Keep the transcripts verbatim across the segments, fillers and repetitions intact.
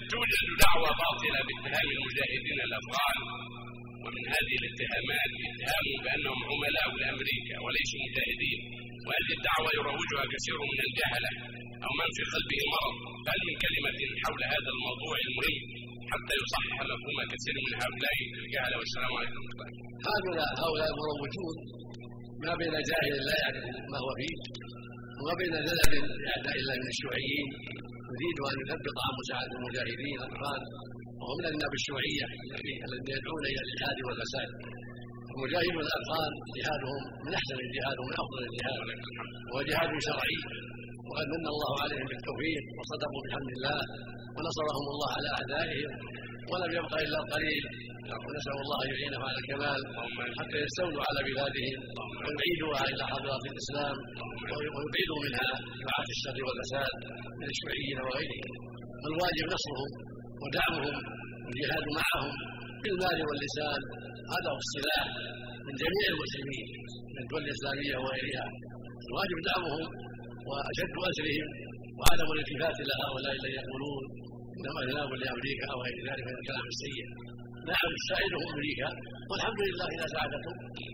توجد دعوى باطلة باتهام المجاهدين الأفغان، ومن هذه الاتهامات اتهامهم بأنهم عملاء لأمريكا وليسوا مجاهدين، وهذه الدعوة يروجها كثير من الجهلة أو من في قلبه مرض. فهل من كلمة حول هذا الموضوع المهم حتى يصحح مفهوم كثير من هؤلاء الجهلة؟ والسلام عليكم. هؤلاء هؤلاء المروجون ما بين جاهل لا يعرف ما هو فيه وما بين زلل لأعداء الله من الشيوعيين يريد أن يثبط عن مساعدة المجاهدين الأفغان، وهم من الناب الشيوعية الذين يدعون إلى الإلحاد والفساد. المجاهدون الأفغان جهادهم من أحسن الجهاد ومن أفضل الجهاد، وهو جهاد شرعي، وقد من الله عليهم بالتوفيق وصدقوا بحمد الله ونصرهم الله على أعدائهم، ولم يبق إلا القليل، ونسأل الله أن يعينهم على الكمال حتى يستولوا على بلادهم ويعيدوها إلى حضارة الإسلام ويبعدوا منها دعاة الشر والفساد من الشيوعيين وغيرهم. فالواجب نصرهم ودعمهم والجهاد معهم بالمال واللسان، هذا هو السلاح من جميع المسلمين من الدول الإسلامية وغيرها. الواجب دعمهم وأشد أسرهم وعدم الالتفات إلى هؤلاء الذين يقولون إنما ذهاب لأمريكا أو غير ذلك من الكلام السيء. نعم تساعدهم أمريكا والحمد لله إذا ساعدتهم،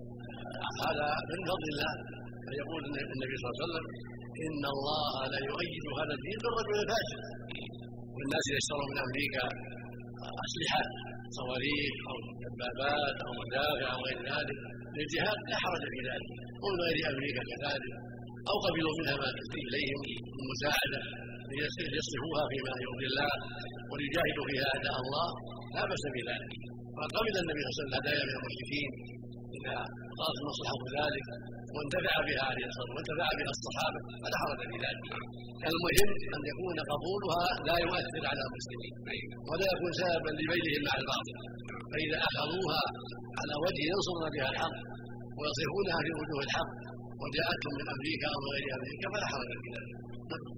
هذا من فضل الله. فيقول النبي صلى الله عليه وسلم إن الله لا يؤيد هذا الدين بالرجل الفاجر. والناس يشترون من أمريكا أسلحة صواريخ أو دبابات أو مدافع أو غير ذلك للجهاد لا حرج في ذلك، ومن غير أمريكا كذلك، أو قبلوا منها ما تأتي إليهم من مساعدة ليصرفوها فيما يرضي الله وليجاهدوا فيها أعداء الله لا بأس بذلك. وقد قبل النبي صلى الله عليه وسلم الهدايا من المشركين إذا قالت المصلحة ذلك وانتفع بها عليه الصلاة والسلام وانتفع بها الصحابة فلا حرج في ذلك. المهم أن يكون قبولها لا يؤثر على المسلمين ولا يكون سببا لبينهم مع الباطل، فإذا أخذوها على وجه ينصرون بها الحق ويصرفونها في وجوه الحق وجاءتهم من أمريكا أو غير أمريكا فلا حرج في ذلك.